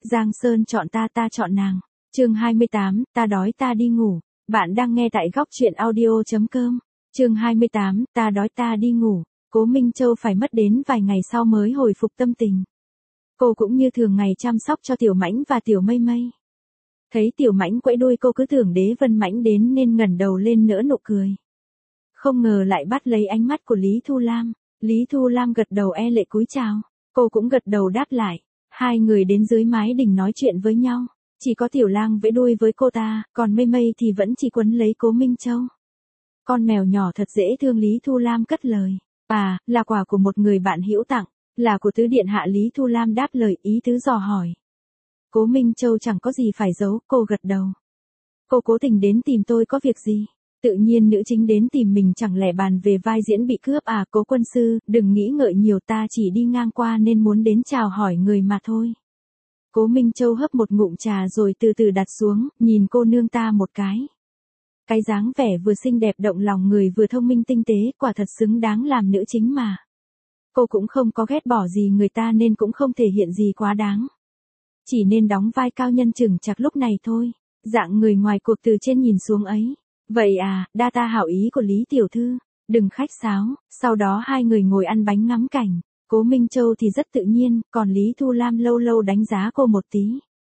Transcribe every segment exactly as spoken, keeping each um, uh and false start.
Giang Sơn chọn ta, ta chọn nàng. Chương hai mươi tám, ta đói ta đi ngủ. Bạn đang nghe tại góc truyện audio chấm com. Chương hai mươi tám, ta đói ta đi ngủ. Cố Minh Châu phải mất đến vài ngày sau mới hồi phục tâm tình. Cô cũng như thường ngày chăm sóc cho Tiểu Mãnh và Tiểu Mây Mây. Thấy Tiểu Mãnh quẫy đuôi cô cứ tưởng Đế Vân Mãnh đến nên ngẩng đầu lên nở nụ cười. Không ngờ lại bắt lấy ánh mắt của Lý Thu Lam. Lý Thu Lam gật đầu e lệ cúi chào. Cô cũng gật đầu đáp lại. Hai người đến dưới mái đình nói chuyện với nhau. Chỉ có Tiểu Lang vẫy đuôi với cô ta, còn Mây Mây thì vẫn chỉ quấn lấy Cố Minh Châu. Con mèo nhỏ thật dễ thương, Lý Thu Lam cất lời. À, là quà của một người bạn hữu tặng, là của tứ điện hạ. Lý Thu Lam đáp lời, ý tứ dò hỏi. Cố Minh Châu chẳng có gì phải giấu, cô gật đầu. Cô cố tình đến tìm tôi có việc gì? Tự nhiên nữ chính đến tìm mình, chẳng lẽ bàn về vai diễn bị cướp à? Cố quân sư, đừng nghĩ ngợi nhiều, ta chỉ đi ngang qua nên muốn đến chào hỏi người mà thôi. Cố Minh Châu hấp một ngụm trà rồi từ từ đặt xuống, nhìn cô nương ta một cái. Cái dáng vẻ vừa xinh đẹp động lòng người vừa thông minh tinh tế, quả thật xứng đáng làm nữ chính mà. Cô cũng không có ghét bỏ gì người ta nên cũng không thể hiện gì quá đáng. Chỉ nên đóng vai cao nhân chừng chạc lúc này thôi, dạng người ngoài cuộc từ trên nhìn xuống ấy. Vậy à, đa ta hảo ý của Lý tiểu thư, đừng khách sáo. Sau đó hai người ngồi ăn bánh ngắm cảnh. Cố Minh Châu thì rất tự nhiên, còn Lý Thu Lam lâu lâu đánh giá cô một tí.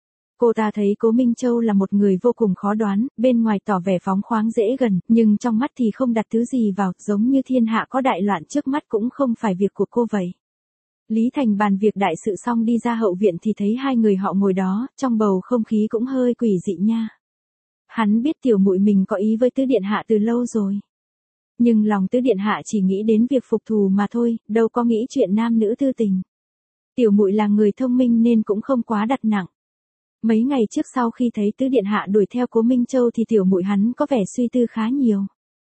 Cô ta thấy Cố Minh Châu là một người vô cùng khó đoán, bên ngoài tỏ vẻ phóng khoáng dễ gần, nhưng trong mắt thì không đặt thứ gì vào, giống như thiên hạ có đại loạn trước mắt cũng không phải việc của cô vậy. Lý Thành bàn việc đại sự xong đi ra hậu viện thì thấy hai người họ ngồi đó, trong bầu không khí cũng hơi quỷ dị nha. Hắn biết tiểu muội mình có ý với tứ điện hạ từ lâu rồi. Nhưng lòng tứ điện hạ chỉ nghĩ đến việc phục thù mà thôi, đâu có nghĩ chuyện nam nữ tư tình. Tiểu muội là người thông minh nên cũng không quá đặt nặng. Mấy ngày trước sau khi thấy tứ điện hạ đuổi theo Cố Minh Châu thì tiểu muội hắn có vẻ suy tư khá nhiều.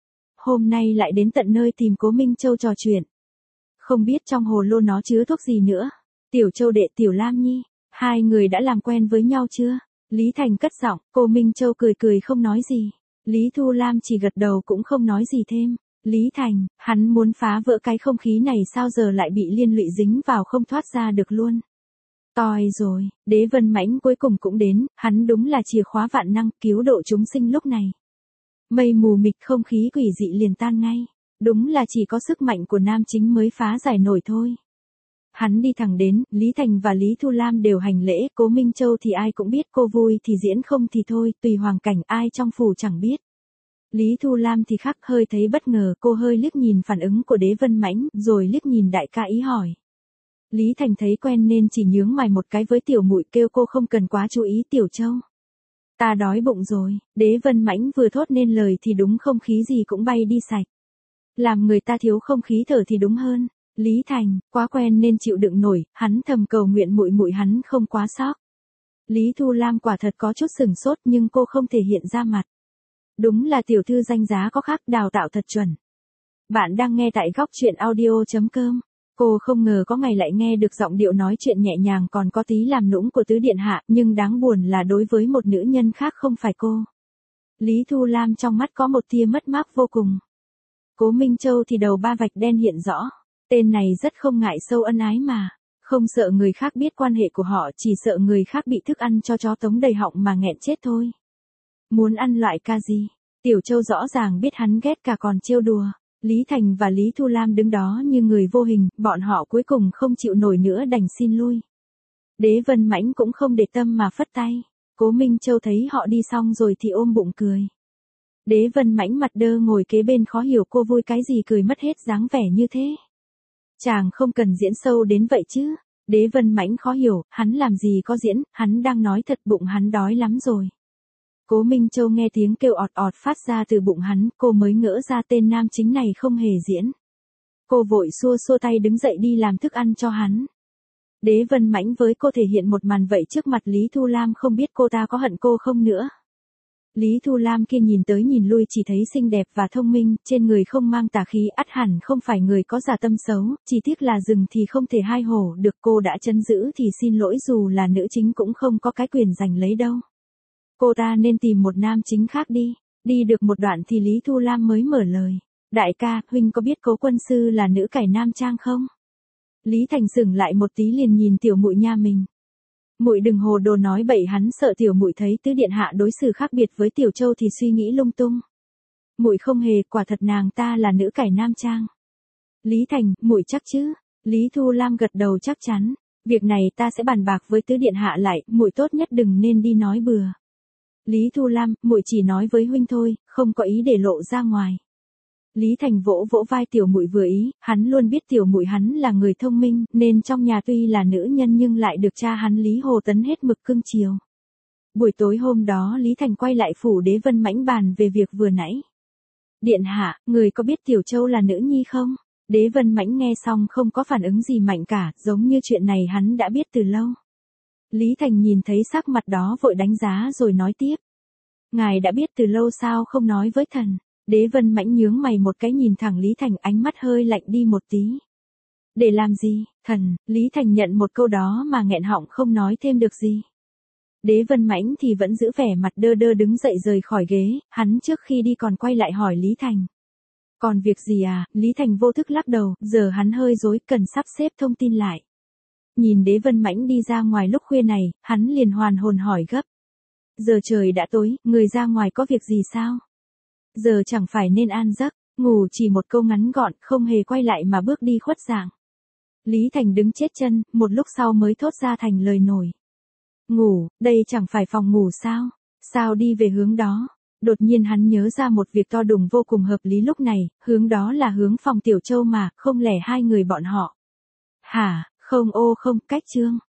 Hôm nay lại đến tận nơi tìm Cố Minh Châu trò chuyện. Không biết trong hồ lô nó chứa thuốc gì nữa. Tiểu Châu đệ, Tiểu Lam nhi, hai người đã làm quen với nhau chưa? Lý Thành cất giọng. Cố Minh Châu cười cười không nói gì. Lý Thu Lam chỉ gật đầu cũng không nói gì thêm. Lý Thành, hắn muốn phá vỡ cái không khí này sao giờ lại bị liên lụy dính vào không thoát ra được luôn. Toi rồi, Đế Vân Mãnh cuối cùng cũng đến, hắn đúng là chìa khóa vạn năng cứu độ chúng sinh lúc này. Mây mù mịt, không khí quỷ dị liền tan ngay. Đúng là chỉ có sức mạnh của nam chính mới phá giải nổi thôi. Hắn đi thẳng đến, Lý Thành và Lý Thu Lam đều hành lễ. Cố Minh Châu thì ai cũng biết, cô vui thì diễn không thì thôi, tùy hoàn cảnh, ai trong phủ chẳng biết. Lý Thu Lam thì khác, hơi thấy bất ngờ, cô hơi liếc nhìn phản ứng của Đế Vân Mãnh, rồi liếc nhìn đại ca ý hỏi. Lý Thành thấy quen nên chỉ nhướng mày một cái với tiểu muội, kêu cô không cần quá chú ý. Tiểu Châu, ta đói bụng rồi. Đế Vân Mãnh vừa thốt nên lời thì đúng không khí gì cũng bay đi sạch. Làm người ta thiếu không khí thở thì đúng hơn. Lý Thành, quá quen nên chịu đựng nổi, hắn thầm cầu nguyện muội muội hắn không quá sốc. Lý Thu Lam quả thật có chút sừng sốt nhưng cô không thể hiện ra mặt. Đúng là tiểu thư danh giá có khác, đào tạo thật chuẩn. Bạn đang nghe tại góc truyện audio chấm com. Cô không ngờ có ngày lại nghe được giọng điệu nói chuyện nhẹ nhàng còn có tí làm nũng của tứ điện hạ, nhưng đáng buồn là đối với một nữ nhân khác không phải cô. Lý Thu Lam trong mắt có một tia mất mát vô cùng. Cố Minh Châu thì đầu ba vạch đen hiện rõ. Tên này rất không ngại sâu ân ái mà. Không sợ người khác biết quan hệ của họ, chỉ sợ người khác bị thức ăn cho chó tống đầy họng mà nghẹn chết thôi. Muốn ăn loại ca gì? Tiểu Châu rõ ràng biết hắn ghét cả còn trêu đùa. Lý Thành và Lý Thu Lam đứng đó như người vô hình, bọn họ cuối cùng không chịu nổi nữa đành xin lui. Đế Vân Mãnh cũng không để tâm mà phất tay. Cố Minh Châu thấy họ đi xong rồi thì ôm bụng cười. Đế Vân Mãnh mặt đơ ngồi kế bên khó hiểu cô vui cái gì cười mất hết dáng vẻ như thế. Chàng không cần diễn sâu đến vậy chứ. Đế Vân Mãnh khó hiểu, hắn làm gì có diễn, hắn đang nói thật, bụng hắn đói lắm rồi. Cố Minh Châu nghe tiếng kêu ọt ọt phát ra từ bụng hắn, cô mới ngỡ ra tên nam chính này không hề diễn. Cô vội xua xua tay đứng dậy đi làm thức ăn cho hắn. Đế Vân Mãnh với cô thể hiện một màn vậy trước mặt Lý Thu Lam, không biết cô ta có hận cô không nữa. Lý Thu Lam kia nhìn tới nhìn lui chỉ thấy xinh đẹp và thông minh, trên người không mang tà khí, ắt hẳn không phải người có giả tâm xấu, chỉ tiếc là rừng thì không thể hai hổ được, cô đã trấn giữ thì xin lỗi, dù là nữ chính cũng không có cái quyền giành lấy đâu. Cô ta nên tìm một nam chính khác đi. Đi được một đoạn thì Lý Thu Lam mới mở lời. Đại ca, huynh có biết Cố quân sư là nữ cải nam trang không? Lý Thành sững lại một tí liền nhìn tiểu muội nha mình. Muội đừng hồ đồ nói bậy, hắn sợ tiểu muội thấy tứ điện hạ đối xử khác biệt với Tiểu Châu thì suy nghĩ lung tung. Muội không hề, quả thật nàng ta là nữ cải nam trang. Lý Thành, muội chắc chứ? Lý Thu Lam gật đầu chắc chắn. Việc này ta sẽ bàn bạc với tứ điện hạ lại, muội tốt nhất đừng nên đi nói bừa. Lý Thu Lam, muội chỉ nói với huynh thôi, không có ý để lộ ra ngoài. Lý Thành vỗ vỗ vai tiểu muội vừa ý, hắn luôn biết tiểu muội hắn là người thông minh, nên trong nhà tuy là nữ nhân nhưng lại được cha hắn Lý Hồ Tấn hết mực cưng chiều. Buổi tối hôm đó Lý Thành quay lại phủ Đế Vân Mãnh bàn về việc vừa nãy. Điện hạ, người có biết Tiểu Châu là nữ nhi không? Đế Vân Mãnh nghe xong không có phản ứng gì mạnh cả, giống như chuyện này hắn đã biết từ lâu. Lý Thành nhìn thấy sắc mặt đó vội đánh giá rồi nói tiếp. Ngài đã biết từ lâu sao không nói với thần? Đế Vân Mãnh nhướng mày một cái nhìn thẳng Lý Thành, ánh mắt hơi lạnh đi một tí. Để làm gì, thần? Lý Thành nhận một câu đó mà nghẹn họng không nói thêm được gì. Đế Vân Mãnh thì vẫn giữ vẻ mặt đơ đơ đứng dậy rời khỏi ghế, hắn trước khi đi còn quay lại hỏi Lý Thành. Còn việc gì à? Lý Thành vô thức lắc đầu, giờ hắn hơi rối, cần sắp xếp thông tin lại. Nhìn Đế Vân Mãnh đi ra ngoài lúc khuya này, hắn liền hoàn hồn hỏi gấp. Giờ trời đã tối, người ra ngoài có việc gì sao? Giờ chẳng phải nên an giấc, ngủ chỉ một câu ngắn gọn, không hề quay lại mà bước đi khuất dạng. Lý Thành đứng chết chân, một lúc sau mới thốt ra thành lời nổi. Ngủ, đây chẳng phải phòng ngủ sao? Sao đi về hướng đó? Đột nhiên hắn nhớ ra một việc to đùng vô cùng hợp lý lúc này, hướng đó là hướng phòng Tiểu Châu mà, không lẽ hai người bọn họ. Hả, không ô không, cách chương.